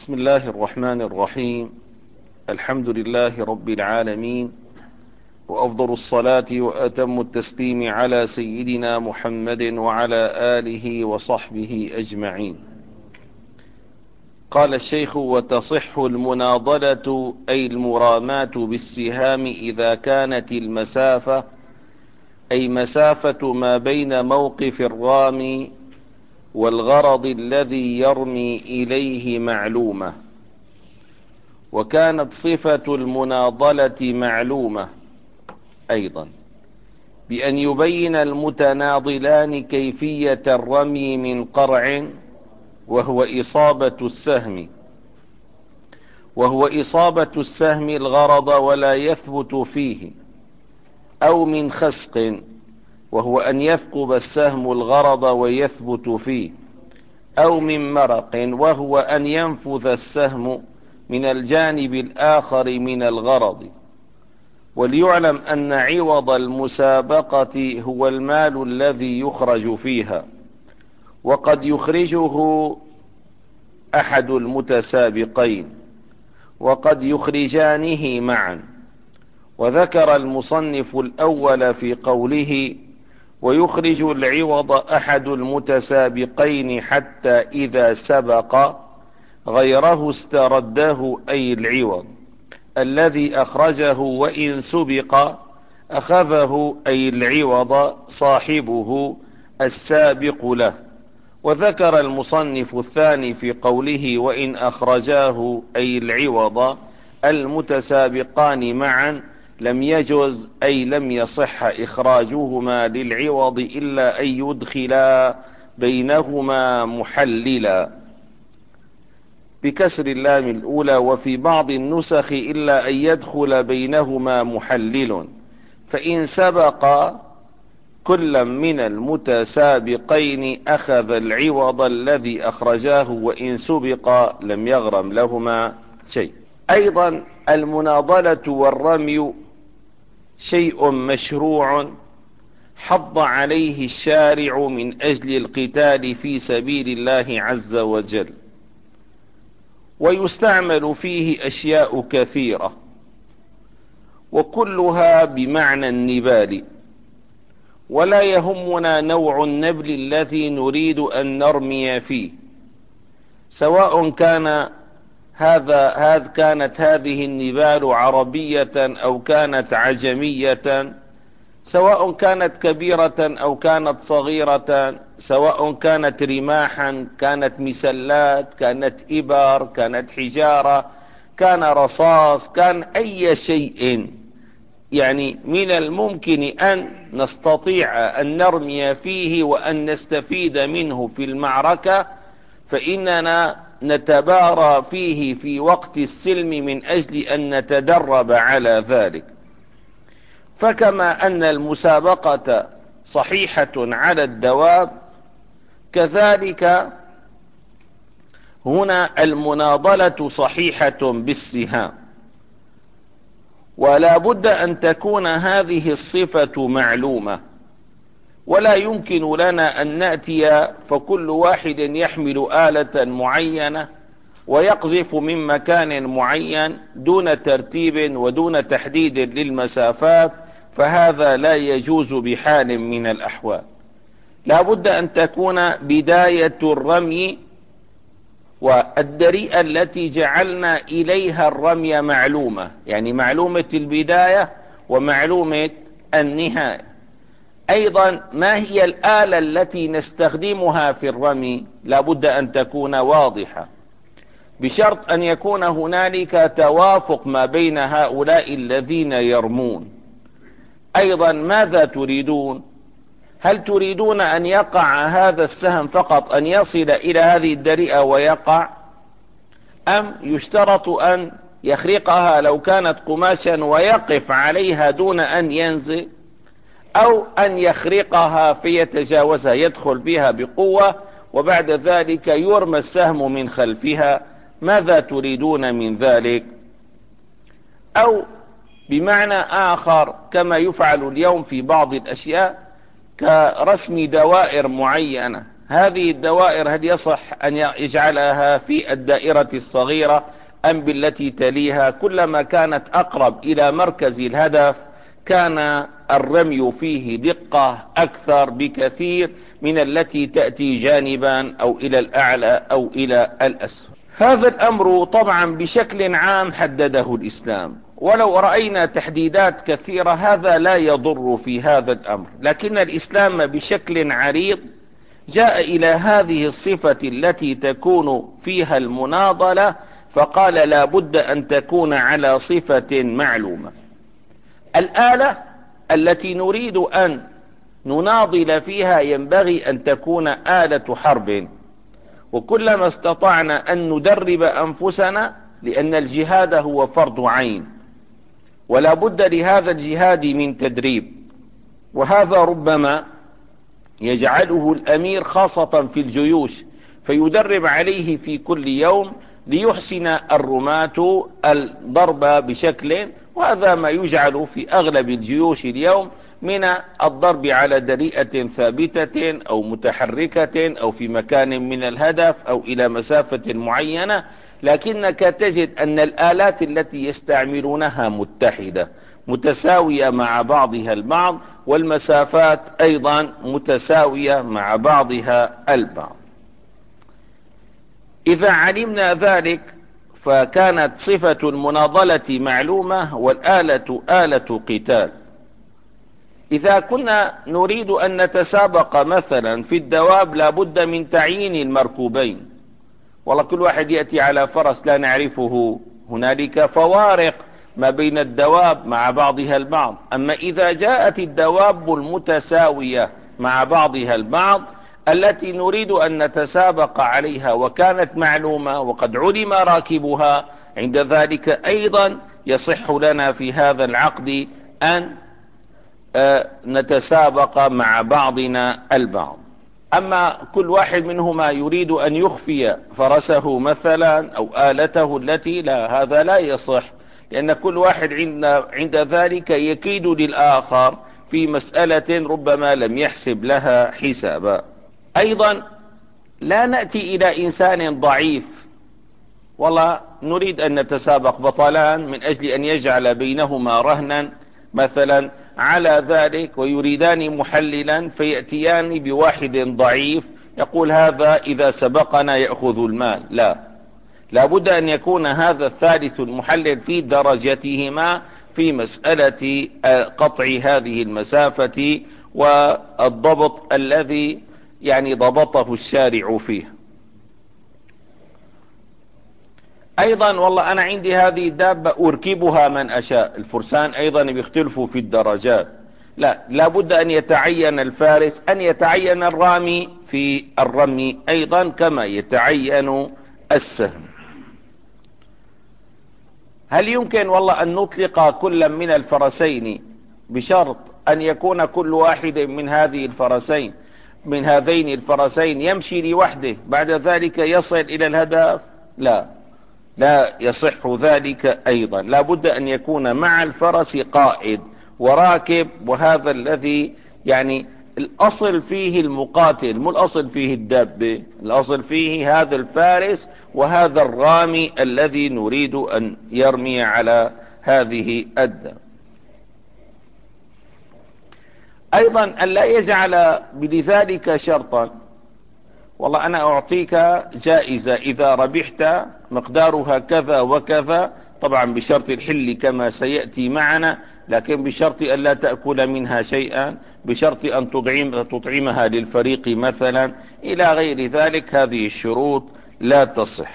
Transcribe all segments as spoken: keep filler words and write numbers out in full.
بسم الله الرحمن الرحيم. الحمد لله رب العالمين، وأفضل الصلاة وأتم التسليم على سيدنا محمد وعلى آله وصحبه أجمعين. قال الشيخ: وتصح المناضلة أي المراماة بالسهام إذا كانت المسافة أي مسافة ما بين موقف الرامي والغرض الذي يرمي إليه معلومة، وكانت صفة المناضلة معلومة أيضا بأن يبين المتناضلان كيفية الرمي من قرع وهو إصابة السهم وهو إصابة السهم الغرض ولا يثبت فيه، أو من خسق وهو أن يثقب السهم الغرض ويثبت فيه، أو من مرق وهو أن ينفذ السهم من الجانب الآخر من الغرض. وليعلم أن عوض المسابقة هو المال الذي يخرج فيها، وقد يخرجه أحد المتسابقين وقد يخرجانه معا. وذكر المصنف الأول في قوله: ويخرج العوض أحد المتسابقين حتى إذا سبق غيره استرده، أي العوض الذي أخرجه وإن سبق أخذه، أي العوض صاحبه السابق له. وذكر المصنف الثاني في قوله: وإن أخرجاه أي العوض المتسابقان معا لم يجوز، أي لم يصح إخراجهما للعوض إلا أن يدخلا بينهما محللا بكسر اللام الأولى، وفي بعض النسخ إلا أن يدخل بينهما محلل، فإن سبق كل من المتسابقين أخذ العوض الذي أخرجاه، وإن سبق لم يغرم لهما شيء. أيضا المناضلة والرمي شيء مشروع حض عليه الشارع من أجل القتال في سبيل الله عز وجل، ويستعمل فيه أشياء كثيرة وكلها بمعنى النبال، ولا يهمنا نوع النبل الذي نريد أن نرمي فيه، سواء كان هذا هذ كانت هذه النبال عربية أو كانت عجمية، سواء كانت كبيرة أو كانت صغيرة، سواء كانت رماحا كانت مسلات كانت إبر كانت حجارة كان رصاص كان أي شيء، يعني من الممكن أن نستطيع أن نرمي فيه وأن نستفيد منه في المعركة، فإننا نتبارى فيه في وقت السلم من أجل أن نتدرب على ذلك. فكما أن المسابقة صحيحة على الدواب، كذلك هنا المناضلة صحيحة بالسهام، ولا بد أن تكون هذه الصفة معلومة. ولا يمكن لنا أن نأتي فكل واحد يحمل آلة معينة ويقذف من مكان معين دون ترتيب ودون تحديد للمسافات، فهذا لا يجوز بحال من الأحوال. لا بد أن تكون بداية الرمي والدريئة التي جعلنا إليها الرمي معلومة، يعني معلومة البداية ومعلومة النهاية. أيضا ما هي الآلة التي نستخدمها في الرمي؟ لا بد أن تكون واضحة، بشرط أن يكون هنالك توافق ما بين هؤلاء الذين يرمون. أيضا ماذا تريدون؟ هل تريدون أن يقع هذا السهم فقط، أن يصل إلى هذه الدريئة ويقع، أم يشترط أن يخرقها لو كانت قماشا ويقف عليها دون أن ينزل، أو أن يخرقها فيتجاوزها يدخل بها بقوة وبعد ذلك يرمى السهم من خلفها؟ ماذا تريدون من ذلك؟ أو بمعنى آخر كما يفعل اليوم في بعض الأشياء كرسم دوائر معينة، هذه الدوائر هل يصح أن يجعلها في الدائرة الصغيرة أم بالتي تليها؟ كلما كانت أقرب إلى مركز الهدف كان الرمي فيه دقة أكثر بكثير من التي تأتي جانبا أو إلى الأعلى أو إلى الأسفل. هذا الأمر طبعا بشكل عام حدده الإسلام، ولو رأينا تحديدات كثيرة هذا لا يضر في هذا الأمر، لكن الإسلام بشكل عريض جاء إلى هذه الصفة التي تكون فيها المناضلة فقال لا بد أن تكون على صفة معلومة. الآلة التي نريد أن نناضل فيها ينبغي أن تكون آلة حرب، وكلما استطعنا أن ندرب أنفسنا، لأن الجهاد هو فرض عين ولا بد لهذا الجهاد من تدريب، وهذا ربما يجعله الأمير خاصة في الجيوش فيدرب عليه في كل يوم ليحسن الرماة الضرب بشكل، وهذا ما يجعل في أغلب الجيوش اليوم من الضرب على دريئة ثابتة أو متحركة أو في مكان من الهدف أو إلى مسافة معينة، لكنك تجد أن الآلات التي يستعملونها متحدة متساوية مع بعضها البعض، والمسافات أيضا متساوية مع بعضها البعض. إذا علمنا ذلك فكانت صفة المناضلة معلومة والآلة آلة قتال. إذا كنا نريد أن نتسابق مثلا في الدواب لابد من تعيين المركوبين، والله كل واحد يأتي على فرس لا نعرفه، هنالك فوارق ما بين الدواب مع بعضها البعض. أما إذا جاءت الدواب المتساوية مع بعضها البعض التي نريد أن نتسابق عليها وكانت معلومة وقد علم راكبها، عند ذلك أيضا يصح لنا في هذا العقد أن نتسابق مع بعضنا البعض. أما كل واحد منهما يريد أن يخفي فرسه مثلا أو آلته التي لا، هذا لا يصح، لأن كل واحد عند, عند ذلك يكيد للآخر في مسألة ربما لم يحسب لها حسابا. أيضا لا نأتي إلى إنسان ضعيف والله نريد أن نتسابق بطلان من أجل أن يجعل بينهما رهنا مثلا على ذلك، ويريدان محللا فيأتيان بواحد ضعيف يقول هذا إذا سبقنا يأخذ المال. لا، لابد أن يكون هذا الثالث المحلل في درجتهما في مسألة قطع هذه المسافة والضبط الذي يعني ضبطه الشارع فيه. أيضا والله أنا عندي هذه الدابة أركبها من أشاء، الفرسان أيضا بيختلفوا في الدرجات، لا، لابد أن يتعين الفارس، أن يتعين الرامي في الرمي أيضا كما يتعين السهم. هل يمكن والله أن نطلق كل من الفرسين بشرط أن يكون كل واحد من هذه الفرسين من هذين الفرسين يمشي لوحده بعد ذلك يصل إلى الهدف؟ لا، لا يصح ذلك أيضا، لا بد أن يكون مع الفرس قائد وراكب، وهذا الذي يعني الأصل فيه المقاتل، مو الأصل فيه الدابة، الأصل فيه هذا الفارس وهذا الرامي الذي نريد أن يرمي على هذه الدابة. أيضا أن لا يجعل بذلك شرطا، والله أنا أعطيك جائزة إذا ربحت مقدارها كذا وكذا، طبعا بشرط الحل كما سيأتي معنا، لكن بشرط أن لا تأكل منها شيئا، بشرط أن تطعم تطعمها للفريق مثلا إلى غير ذلك. هذه الشروط لا تصح.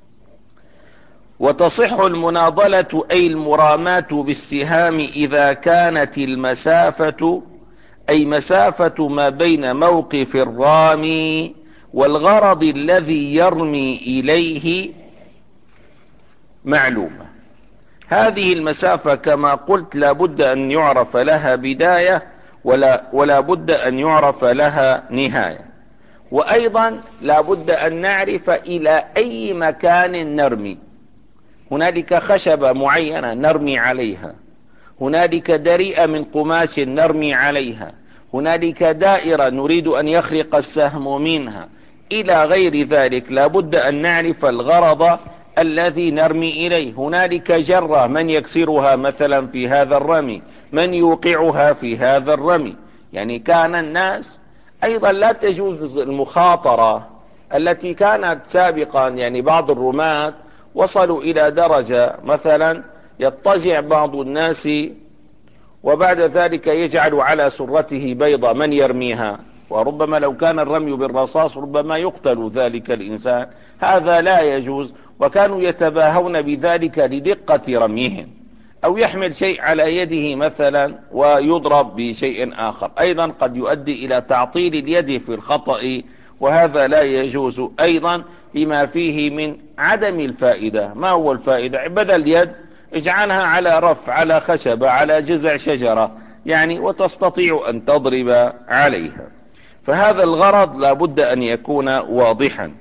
وتصح المناضلة أي المراماة بالسهام إذا كانت المسافة أي مسافة ما بين موقف الرامي والغرض الذي يرمي إليه معلومة. هذه المسافة كما قلت لا بد أن يعرف لها بداية ولا, ولا بد أن يعرف لها نهاية، وأيضا لا بد أن نعرف إلى أي مكان نرمي. هنالك خشبة معينة نرمي عليها، هنالك دريئة من قماش نرمي عليها، هنالك دائرة نريد أن يخرق السهم منها إلى غير ذلك، لابد أن نعرف الغرض الذي نرمي إليه. هنالك جرة، من يكسرها مثلا في هذا الرمي، من يوقعها في هذا الرمي. يعني كان الناس أيضا لا تجوز المخاطرة التي كانت سابقا. يعني بعض الرماة وصلوا إلى درجة مثلا يضطجع بعض الناس وبعد ذلك يجعل على سرته بيضة من يرميها، وربما لو كان الرمي بالرصاص ربما يقتل ذلك الإنسان. هذا لا يجوز، وكانوا يتباهون بذلك لدقة رميهم. أو يحمل شيء على يده مثلا ويضرب بشيء آخر، أيضا قد يؤدي إلى تعطيل اليد في الخطأ، وهذا لا يجوز أيضا لما فيه من عدم الفائدة. ما هو الفائدة؟ بدل يد اجعلها على رف، على خشبة، على جذع شجرة، يعني وتستطيع أن تضرب عليها. فهذا الغرض لابد أن يكون واضحا.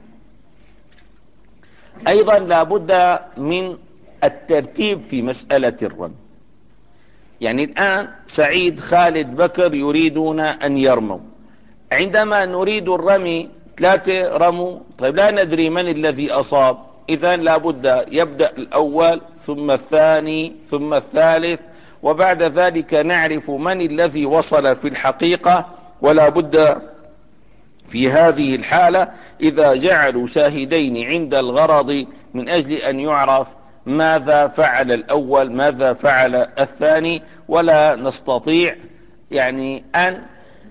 أيضا لابد من الترتيب في مسألة الرمي. يعني الآن سعيد، خالد، بكر يريدون أن يرموا. عندما نريد الرمي ثلاثة رموا، طيب لا ندري من الذي أصاب، إذن لابد يبدأ الأول ثم الثاني ثم الثالث، وبعد ذلك نعرف من الذي وصل في الحقيقة. ولا بد في هذه الحالة إذا جعلوا شاهدين عند الغرض من أجل أن يعرف ماذا فعل الأول ماذا فعل الثاني. ولا نستطيع يعني أن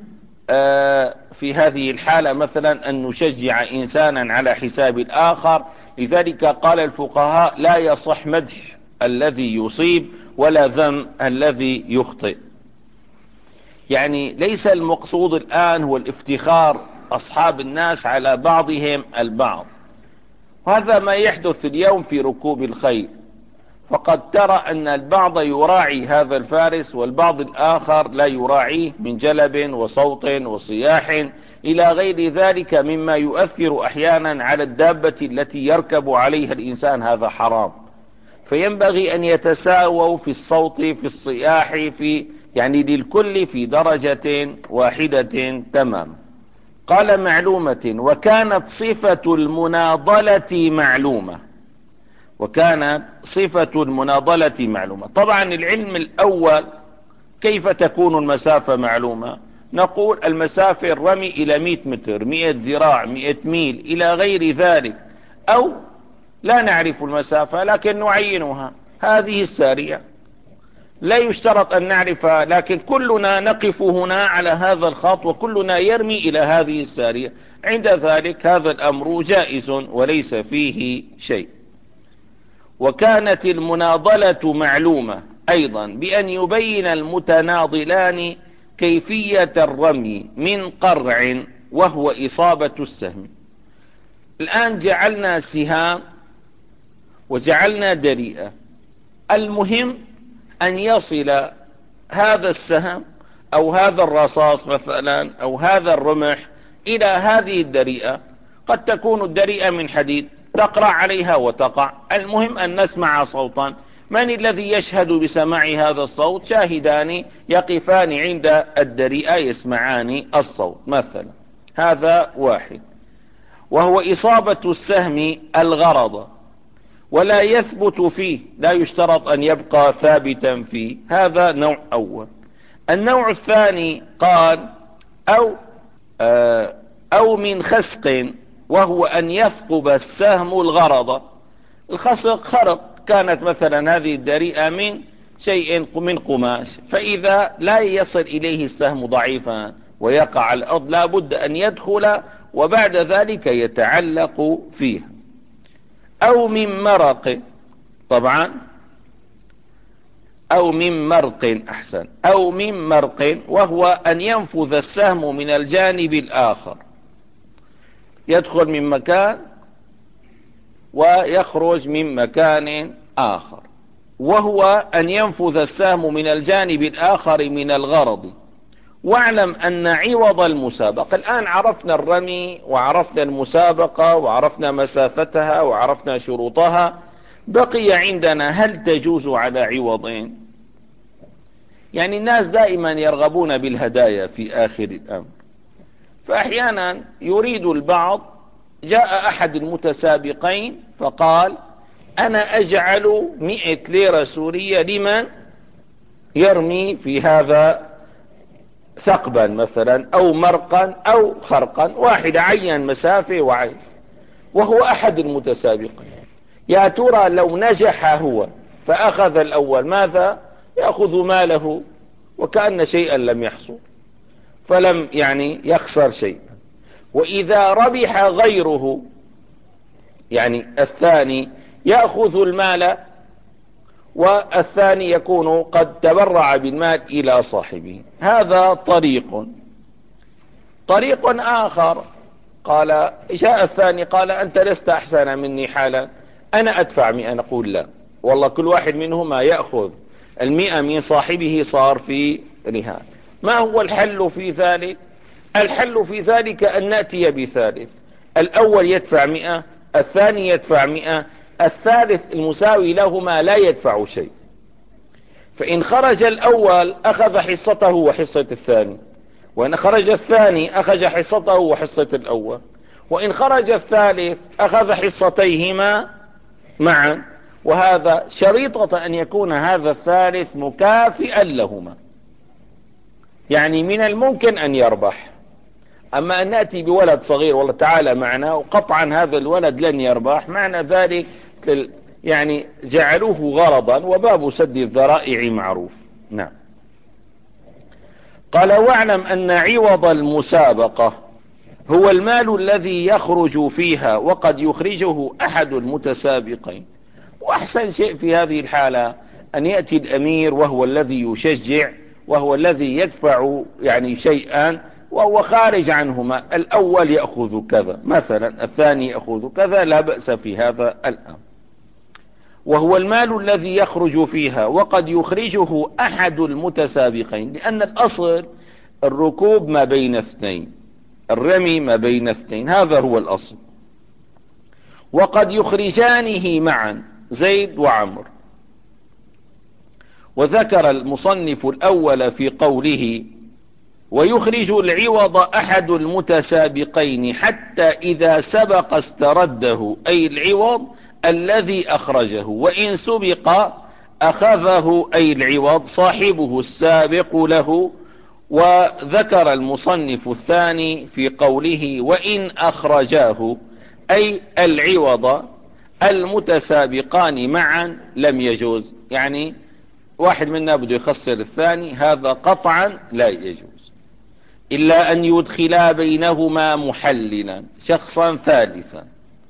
آه في هذه الحالة مثلا أن نشجع إنسانا على حساب الآخر. لذلك قال الفقهاء لا يصح مدح الذي يصيب ولا ذم الذي يخطئ. يعني ليس المقصود الآن هو الافتخار أصحاب الناس على بعضهم البعض، وهذا ما يحدث اليوم في ركوب الخيل. فقد ترى أن البعض يراعي هذا الفارس والبعض الآخر لا يراعيه، من جلب وصوت وصياح إلى غير ذلك مما يؤثر أحيانا على الدابة التي يركب عليها الإنسان. هذا حرام. فينبغي أن يتساووا في الصوت، في الصياح، في يعني للكل في درجة واحدة تمام. قال معلومة، وكانت صفة المناضلة معلومة. وكانت صفة المناضلة معلومة. طبعا العلم الأول كيف تكون المسافة معلومة؟ نقول المسافة الرمي إلى مئة متر، مئة ذراع، مئة ميل إلى غير ذلك، أو لا نعرف المسافة لكن نعينها، هذه السارية. لا يشترط أن نعرفها، لكن كلنا نقف هنا على هذا الخط وكلنا يرمي إلى هذه السارية. عند ذلك هذا الأمر جائز وليس فيه شيء. وكانت المناضلة معلومة أيضا بأن يبين المتناضلان كيفية الرمي من قرع وهو إصابة السهم. الآن جعلنا سهام وجعلنا دريئة، المهم أن يصل هذا السهم أو هذا الرصاص مثلا أو هذا الرمح إلى هذه الدريئة. قد تكون الدريئة من حديد تقرع عليها وتقع، المهم أن نسمع صوتا. من الذي يشهد بسماع هذا الصوت؟ شاهدان يقفان عند الدريئة يسمعان الصوت مثلا. هذا واحد. وهو إصابة السهم الغرض، ولا يثبت فيه، لا يشترط أن يبقى ثابتا فيه. هذا نوع أول. النوع الثاني قال أو آه أو من خسق، وهو أن يثقب السهم الغرض. الخسق خرق، كانت مثلا هذه الدريئة من شيء من قماش، فإذا لا يصل إليه السهم ضعيفا ويقع على الأرض لا بد أن يدخل وبعد ذلك يتعلق فيها. أو من مرق، طبعا أو من مرق أحسن أو من مرق، وهو أن ينفذ السهم من الجانب الآخر، يدخل من مكان ويخرج من مكان آخر. وهو أن ينفذ السهم من الجانب الآخر من الغرض. واعلم أن عوض المسابقة، الآن عرفنا الرمي وعرفنا المسابقة وعرفنا مسافتها وعرفنا شروطها، بقي عندنا هل تجوز على عوضين؟ يعني الناس دائما يرغبون بالهدايا في آخر الأمر، فأحيانا يريد البعض، جاء أحد المتسابقين فقال أنا أجعل مئة ليرة سورية لمن يرمي في هذا ثقبا مثلا أو مرقا أو خرقا، واحد عين مسافة وعين، وهو أحد المتسابقين. يا ترى لو نجح هو فأخذ الأول ماذا؟ يأخذ ماله وكأن شيئا لم يحصل، فلم يعني يخسر شيئا. وإذا ربح غيره يعني الثاني يأخذ المال، والثاني يكون قد تبرع بالمال إلى صاحبه. هذا طريق. طريق آخر قال، جاء الثاني قال أنت لست أحسن مني حالا، أنا أدفع مئة. نقول لا، والله كل واحد منهما يأخذ المئة من صاحبه، صار في رهان. ما هو الحل في ذلك؟ الحل في ذلك أن نأتي بثالث، الأول يدفع مئة، الثاني يدفع مئة، الثالث المساوي لهما لا يدفع شيء. فإن خرج الأول أخذ حصته وحصة الثاني، وإن خرج الثاني أخذ حصته وحصة الأول، وإن خرج الثالث أخذ حصتيهما معا. وهذا شريطة أن يكون هذا الثالث مكافئا لهما، يعني من الممكن أن يربح. أما أن نأتي بولد صغير والله تعالى معنا، وقطعا هذا الولد لن يربح، معنى ذلك يعني جعلوه غرضا، وباب سد الذرائع معروف. نعم. قال واعلم أن عوض المسابقة هو المال الذي يخرج فيها وقد يخرجه أحد المتسابقين. وأحسن شيء في هذه الحالة أن يأتي الأمير وهو الذي يشجع، وهو الذي يدفع يعني شيئا، وهو خارج عنهما. الأول يأخذ كذا مثلا، الثاني يأخذ كذا، لا بأس في هذا الأمر. وهو المال الذي يخرج فيها وقد يخرجه أحد المتسابقين، لأن الأصل الركوب ما بين اثنين، الرمي ما بين اثنين، هذا هو الأصل. وقد يخرجانه معا زيد وعمر. وذكر المصنف الأول في قوله ويخرج العوض أحد المتسابقين حتى إذا سبق استرده، أي العوض الذي أخرجه، وإن سبق أخذه، أي العوض صاحبه السابق له. وذكر المصنف الثاني في قوله وإن أخرجاه، أي العوض المتسابقان معا لم يجوز، يعني واحد منا بده يخسر الثاني، هذا قطعا لا يجوز، إلا أن يدخلا بينهما محللا شخصا ثالثا.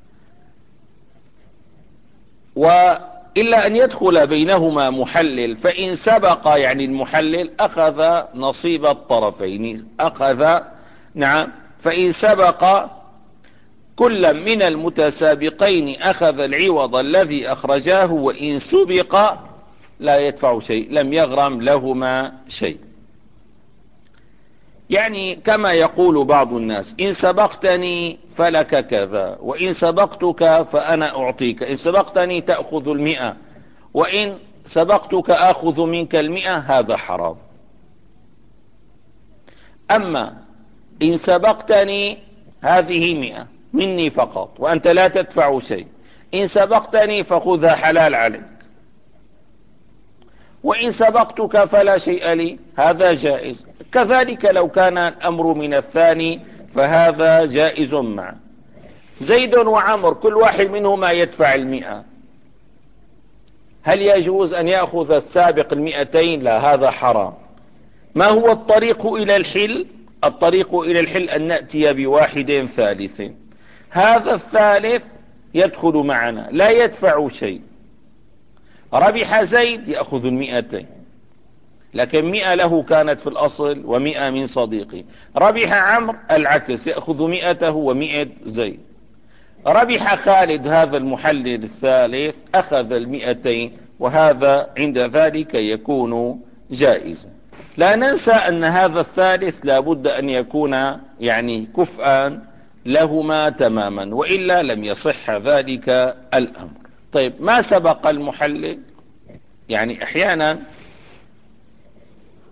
وإلا أن يدخل بينهما محلل، فإن سبق يعني المحلل أخذ نصيب الطرفين، أخذ نعم. فإن سبق كل من المتسابقين أخذ العوض الذي أخرجاه، وإن سبق لا يدفع شيء، لم يغرم لهما شيء. يعني كما يقول بعض الناس إن سبقتني فلك كذا، وإن سبقتك فأنا أعطيك، إن سبقتني تأخذ المئة، وإن سبقتك أخذ منك المئة، هذا حرام. أما إن سبقتني هذه مئة مني فقط وأنت لا تدفع شيء، إن سبقتني فخذها حلال عليك، وإن سبقتك فلا شيء لي، هذا جائز. كذلك لو كان الأمر من الثاني فهذا جائز معا. زيد وعمر كل واحد منهما يدفع المئة، هل يجوز أن يأخذ السابق المئتين؟ لا، هذا حرام. ما هو الطريق إلى الحل؟ الطريق إلى الحل أن نأتي بواحد ثالث، هذا الثالث يدخل معنا لا يدفع شيء. ربح زيد يأخذ المئتين، لكن مئة له كانت في الأصل ومئة من صديقي. ربح عمرو العكس، يأخذ مئته ومئة زيد. ربح خالد هذا المحلل الثالث أخذ المئتين، وهذا عند ذلك يكون جائزا. لا ننسى أن هذا الثالث لا بد أن يكون يعني كفءا لهما تماما، وإلا لم يصح ذلك الأمر. طيب ما سبق المحلل؟ يعني أحيانا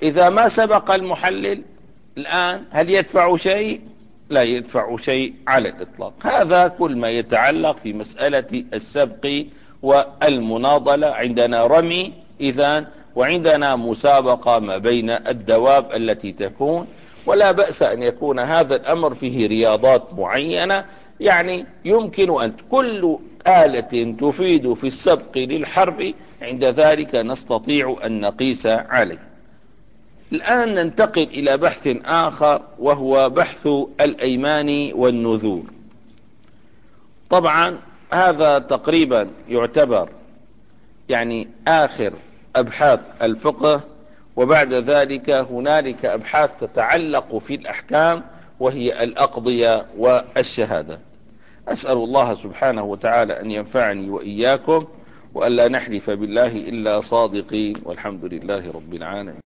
إذا ما سبق المحلل الآن هل يدفع شيء؟ لا يدفع شيء على الإطلاق. هذا كل ما يتعلق في مسألة السبق والمناضلة. عندنا رمي إذن، وعندنا مسابقة ما بين الدواب التي تكون، ولا بأس أن يكون هذا الأمر فيه رياضات معينة. يعني يمكن أن كل آلة تفيد في السبق للحرب عند ذلك نستطيع أن نقيس عليه. الآن ننتقل إلى بحث آخر، وهو بحث الأيمان والنذور. طبعا هذا تقريبا يعتبر يعني آخر أبحاث الفقه، وبعد ذلك هنالك أبحاث تتعلق في الأحكام وهي الأقضية والشهادة. أسأل الله سبحانه وتعالى أن ينفعني وإياكم، وأن لا نحلف بالله إلا صادقين، والحمد لله رب العالمين.